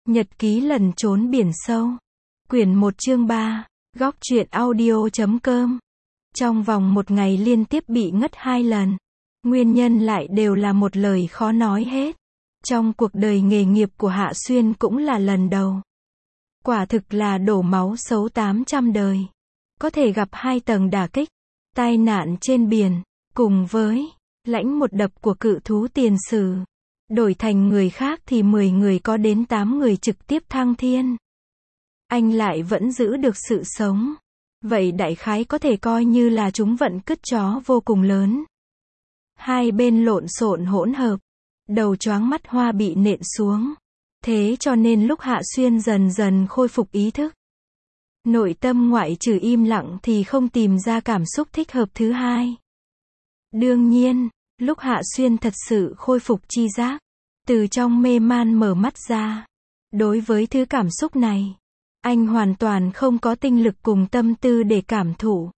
Nhật ký lần trốn biển sâu. Quyển 1 chương 3. Góc truyện audio.com. Trong vòng một ngày liên tiếp bị ngất 2 lần. Nguyên nhân lại đều là một lời khó nói hết. Trong cuộc đời nghề nghiệp của Hạ Xuyên cũng là lần đầu. Quả thực là đổ máu xấu 800 đời. Có thể gặp 2 tầng đả kích, tai nạn trên biển, cùng với lãnh một đập của cự thú tiền sử. Đổi thành người khác thì 10 người có đến 8 người trực tiếp thăng thiên. Anh lại vẫn giữ được sự sống. Vậy đại khái có thể coi như là chúng vận cứt chó vô cùng lớn. Hai bên lộn xộn hỗn hợp. Đầu choáng mắt hoa bị nện xuống. Thế cho nên lúc Hạ Xuyên dần dần khôi phục ý thức, nội tâm ngoại trừ im lặng thì không tìm ra cảm xúc thích hợp thứ hai. Đương nhiên, lúc Hạ Xuyên thật sự khôi phục tri giác, từ trong mê man mở mắt ra, đối với thứ cảm xúc này, anh hoàn toàn không có tinh lực cùng tâm tư để cảm thụ.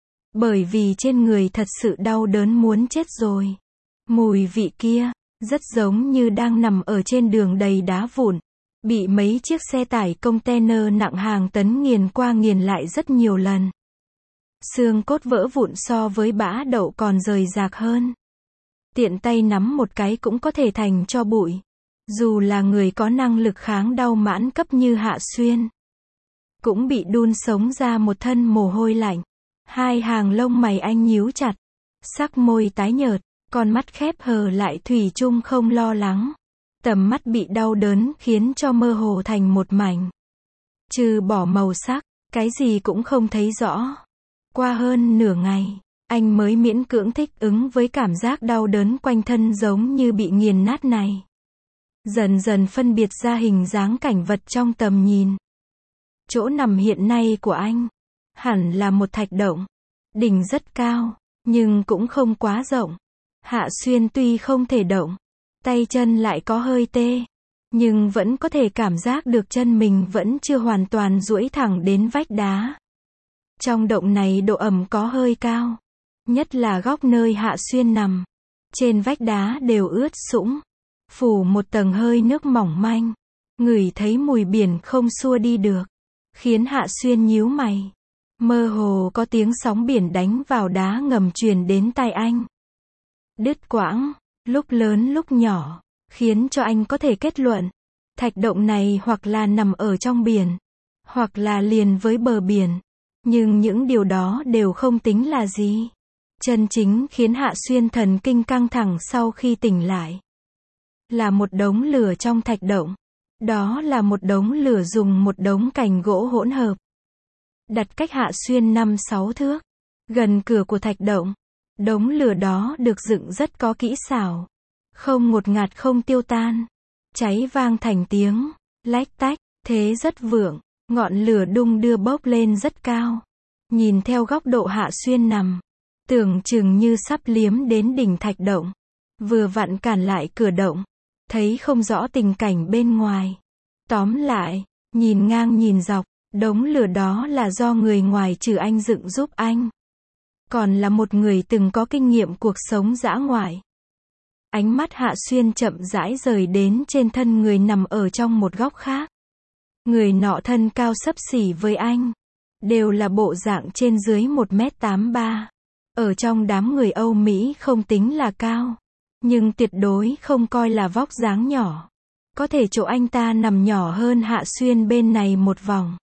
Bởi vì trên người thật sự đau đớn muốn chết rồi. Mùi vị kia, rất giống như đang nằm ở trên đường đầy đá vụn, bị mấy chiếc xe tải container nặng hàng tấn nghiền qua nghiền lại rất nhiều lần. Xương cốt vỡ vụn so với bã đậu còn rời rạc hơn. Tiện tay nắm một cái cũng có thể thành tro bụi. Dù là người có năng lực kháng đau mãn cấp như Hạ Xuyên, cũng bị đun sống ra một thân mồ hôi lạnh. Hai hàng lông mày anh nhíu chặt, sắc môi tái nhợt, con mắt khép hờ lại thủy chung không lo lắng. Tầm mắt bị đau đớn khiến cho mơ hồ thành một mảnh. Trừ bỏ màu sắc, cái gì cũng không thấy rõ. Qua hơn nửa ngày, anh mới miễn cưỡng thích ứng với cảm giác đau đớn quanh thân giống như bị nghiền nát này. Dần dần phân biệt ra hình dáng cảnh vật trong tầm nhìn. Chỗ nằm hiện nay của anh, hẳn là một thạch động. Đỉnh rất cao, nhưng cũng không quá rộng. Hạ Xuyên tuy không thể động, tay chân lại có hơi tê, nhưng vẫn có thể cảm giác được chân mình vẫn chưa hoàn toàn duỗi thẳng đến vách đá. Trong động này độ ẩm có hơi cao, nhất là góc nơi Hạ Xuyên nằm. Trên vách đá đều ướt sũng, phủ một tầng hơi nước mỏng manh, ngửi thấy mùi biển không xua đi được, khiến Hạ Xuyên nhíu mày. Mơ hồ có tiếng sóng biển đánh vào đá ngầm truyền đến tai anh. Đứt quãng, lúc lớn lúc nhỏ, khiến cho anh có thể kết luận, thạch động này hoặc là nằm ở trong biển, hoặc là liền với bờ biển. Nhưng những điều đó đều không tính là gì. Chân chính khiến Hạ Xuyên thần kinh căng thẳng sau khi tỉnh lại, là một đống lửa trong thạch động. Đó là một đống lửa dùng một đống cành gỗ hỗn hợp, đặt cách Hạ Xuyên 5-6 thước, gần cửa của thạch động. Đống lửa đó được dựng rất có kỹ xảo, không ngột ngạt không tiêu tan, cháy vang thành tiếng lách tách, thế rất vượng, ngọn lửa đung đưa bốc lên rất cao. Nhìn theo góc độ Hạ Xuyên nằm, tưởng chừng như sắp liếm đến đỉnh thạch động, vừa vặn cản lại cửa động, thấy không rõ tình cảnh bên ngoài. Tóm lại, nhìn ngang nhìn dọc, đống lửa đó là do người ngoài trừ anh dựng giúp anh. Còn là một người từng có kinh nghiệm cuộc sống dã ngoại. Ánh mắt Hạ Xuyên chậm rãi rời đến trên thân người nằm ở trong một góc khác. Người nọ thân cao xấp xỉ với anh, đều là bộ dạng trên dưới 1m83. Ở trong đám người Âu Mỹ không tính là cao, nhưng tuyệt đối không coi là vóc dáng nhỏ. Có thể chỗ anh ta nằm nhỏ hơn Hạ Xuyên bên này một vòng.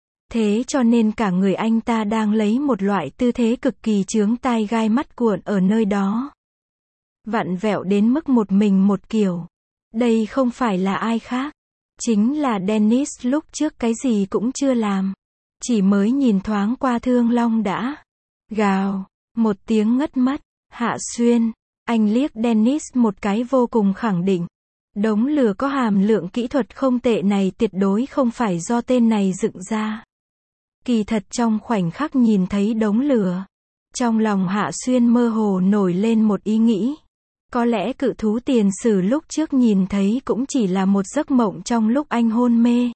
Thế cho nên cả người anh ta đang lấy một loại tư thế cực kỳ chướng tai gai mắt cuộn ở nơi đó. Vặn vẹo đến mức một mình một kiểu. Đây không phải là ai khác, chính là Dennis lúc trước cái gì cũng chưa làm. Chỉ mới nhìn thoáng qua Thương Long đã gào một tiếng ngất mất. Hạ Xuyên, anh liếc Dennis một cái vô cùng khẳng định. Đống lửa có hàm lượng kỹ thuật không tệ này tuyệt đối không phải do tên này dựng ra. Kỳ thật trong khoảnh khắc nhìn thấy đống lửa, trong lòng Hạ Xuyên mơ hồ nổi lên một ý nghĩ. Có lẽ cự thú tiền sử lúc trước nhìn thấy cũng chỉ là một giấc mộng trong lúc anh hôn mê.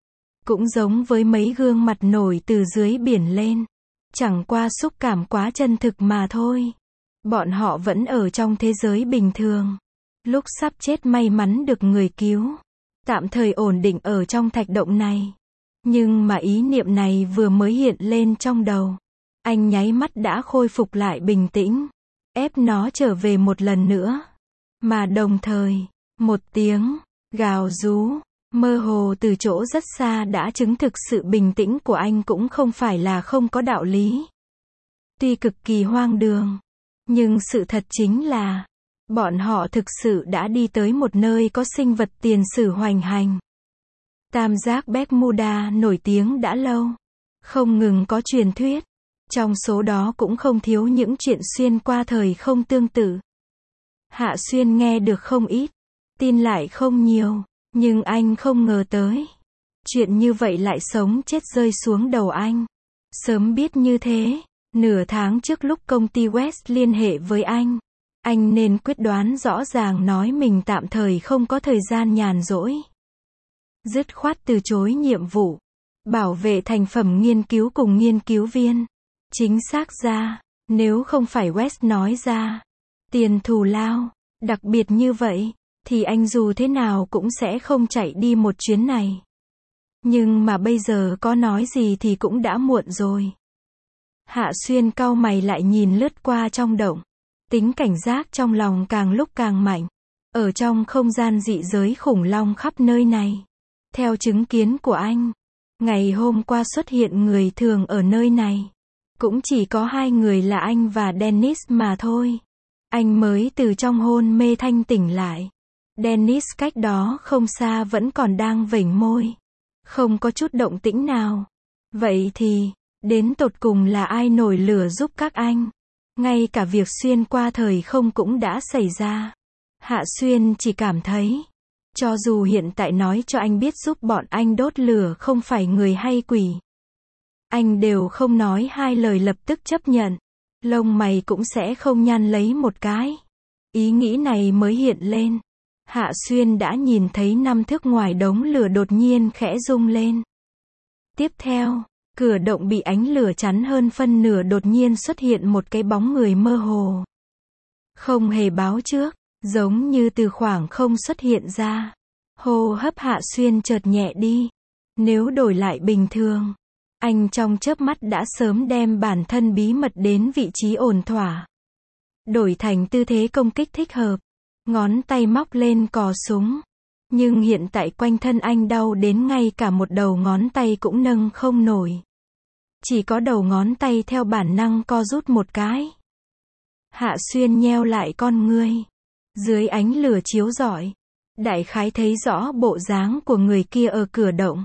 Cũng giống với mấy gương mặt nổi từ dưới biển lên. Chẳng qua xúc cảm quá chân thực mà thôi. Bọn họ vẫn ở trong thế giới bình thường. Lúc sắp chết may mắn được người cứu. tạm thời ổn định ở trong thạch động này. Nhưng mà ý niệm này vừa mới hiện lên trong đầu, anh nháy mắt đã khôi phục lại bình tĩnh, ép nó trở về một lần nữa. Mà đồng thời, một tiếng gào rú mơ hồ từ chỗ rất xa đã chứng thực sự bình tĩnh của anh cũng không phải là không có đạo lý. Tuy cực kỳ hoang đường, nhưng sự thật chính là, bọn họ thực sự đã đi tới một nơi có sinh vật tiền sử hoành hành. Tam giác Bermuda nổi tiếng đã lâu, không ngừng có truyền thuyết, trong số đó cũng không thiếu những chuyện xuyên qua thời không tương tự. Hạ Xuyên nghe được không ít, tin lại không nhiều, nhưng anh không ngờ tới, chuyện như vậy lại sống chết rơi xuống đầu anh. Sớm biết như thế, nửa tháng trước lúc công ty West liên hệ với anh nên quyết đoán rõ ràng nói mình tạm thời không có thời gian nhàn rỗi. Dứt khoát từ chối nhiệm vụ, bảo vệ thành phẩm nghiên cứu cùng nghiên cứu viên. Chính xác ra, nếu không phải West nói ra, tiền thù lao, đặc biệt như vậy, thì anh dù thế nào cũng sẽ không chạy đi một chuyến này. Nhưng mà bây giờ có nói gì thì cũng đã muộn rồi. Hạ Xuyên cau mày lại nhìn lướt qua trong động. Tính cảnh giác trong lòng càng lúc càng mạnh. Ở trong không gian dị giới khủng long khắp nơi này. Theo chứng kiến của anh, ngày hôm qua xuất hiện người thường ở nơi này. Cũng chỉ có 2 người là anh và Dennis mà thôi. Anh mới từ trong hôn mê thanh tỉnh lại. Dennis cách đó không xa vẫn còn đang vểnh môi. Không có chút động tĩnh nào. Vậy thì, đến tột cùng là ai nổi lửa giúp các anh? Ngay cả việc xuyên qua thời không cũng đã xảy ra. Hạ Xuyên chỉ cảm thấy, cho dù hiện tại nói cho anh biết giúp bọn anh đốt lửa không phải người hay quỷ, anh đều không nói 2 lời lập tức chấp nhận. Lông mày cũng sẽ không nhăn lấy một cái. Ý nghĩ này mới hiện lên. Hạ Xuyên đã nhìn thấy 5 thước ngoài đống lửa đột nhiên khẽ rung lên. Tiếp theo, cửa động bị ánh lửa chắn hơn phân nửa, đột nhiên xuất hiện một cái bóng người mơ hồ. Không hề báo trước, giống như từ khoảng không xuất hiện ra. Hô hấp Hạ Xuyên chợt nhẹ đi. Nếu đổi lại bình thường, anh trong chớp mắt đã sớm đem bản thân bí mật đến vị trí ổn thỏa. Đổi thành tư thế công kích thích hợp. Ngón tay móc lên cò súng. Nhưng hiện tại quanh thân anh đau đến ngay cả một đầu ngón tay cũng nâng không nổi. Chỉ có đầu ngón tay theo bản năng co rút một cái. Hạ Xuyên nheo lại con ngươi. Dưới ánh lửa chiếu rọi, đại khái thấy rõ bộ dáng của người kia ở cửa động.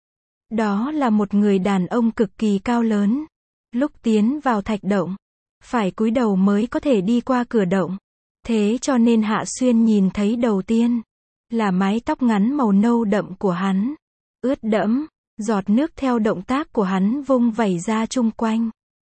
Đó là một người đàn ông cực kỳ cao lớn. Lúc tiến vào thạch động, phải cúi đầu mới có thể đi qua cửa động. Thế cho nên Hạ Xuyên nhìn thấy đầu tiên là mái tóc ngắn màu nâu đậm của hắn, ướt đẫm, giọt nước theo động tác của hắn vung vẩy ra chung quanh.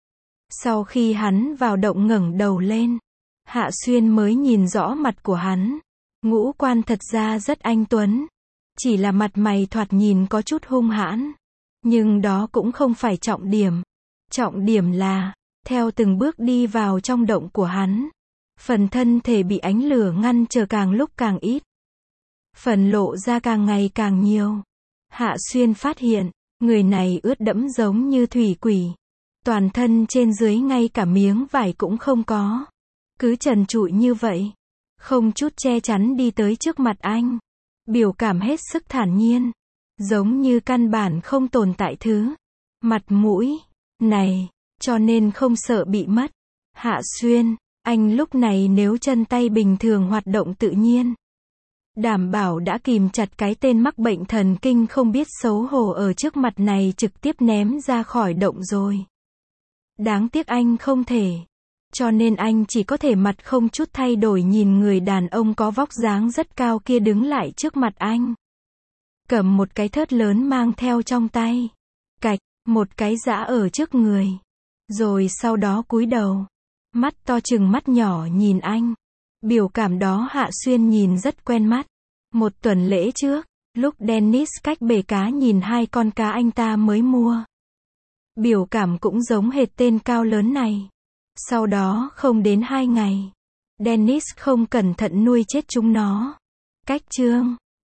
Sau khi hắn vào động ngẩng đầu lên, Hạ Xuyên mới nhìn rõ mặt của hắn. Ngũ quan thật ra rất anh tuấn, chỉ là mặt mày thoạt nhìn có chút hung hãn. Nhưng đó cũng không phải trọng điểm. Trọng điểm là, theo từng bước đi vào trong động của hắn, phần thân thể bị ánh lửa ngăn trở càng lúc càng ít. Phần lộ ra càng ngày càng nhiều. Hạ Xuyên phát hiện, người này ướt đẫm giống như thủy quỷ. Toàn thân trên dưới ngay cả miếng vải cũng không có. Cứ trần trụi như vậy, không chút che chắn đi tới trước mặt anh. Biểu cảm hết sức thản nhiên, giống như căn bản không tồn tại thứ mặt mũi này, cho nên không sợ bị mất. Hạ Xuyên, anh lúc này nếu chân tay bình thường hoạt động tự nhiên, đảm bảo đã kìm chặt cái tên mắc bệnh thần kinh không biết xấu hổ ở trước mặt này trực tiếp ném ra khỏi động rồi. Đáng tiếc anh không thể. Cho nên anh chỉ có thể mặt không chút thay đổi nhìn người đàn ông có vóc dáng rất cao kia đứng lại trước mặt anh. Cầm một cái thớt lớn mang theo trong tay. Cạch, một cái giã ở trước người. Rồi sau đó cúi đầu. Mắt to chừng mắt nhỏ nhìn anh. Biểu cảm đó Hạ Xuyên nhìn rất quen mắt. Một tuần lễ trước, lúc Dennis cách bể cá nhìn 2 con cá anh ta mới mua. Biểu cảm cũng giống hệt tên cao lớn này. Sau đó không đến 2 ngày, Dennis không cẩn thận nuôi chết chúng nó. Cách chương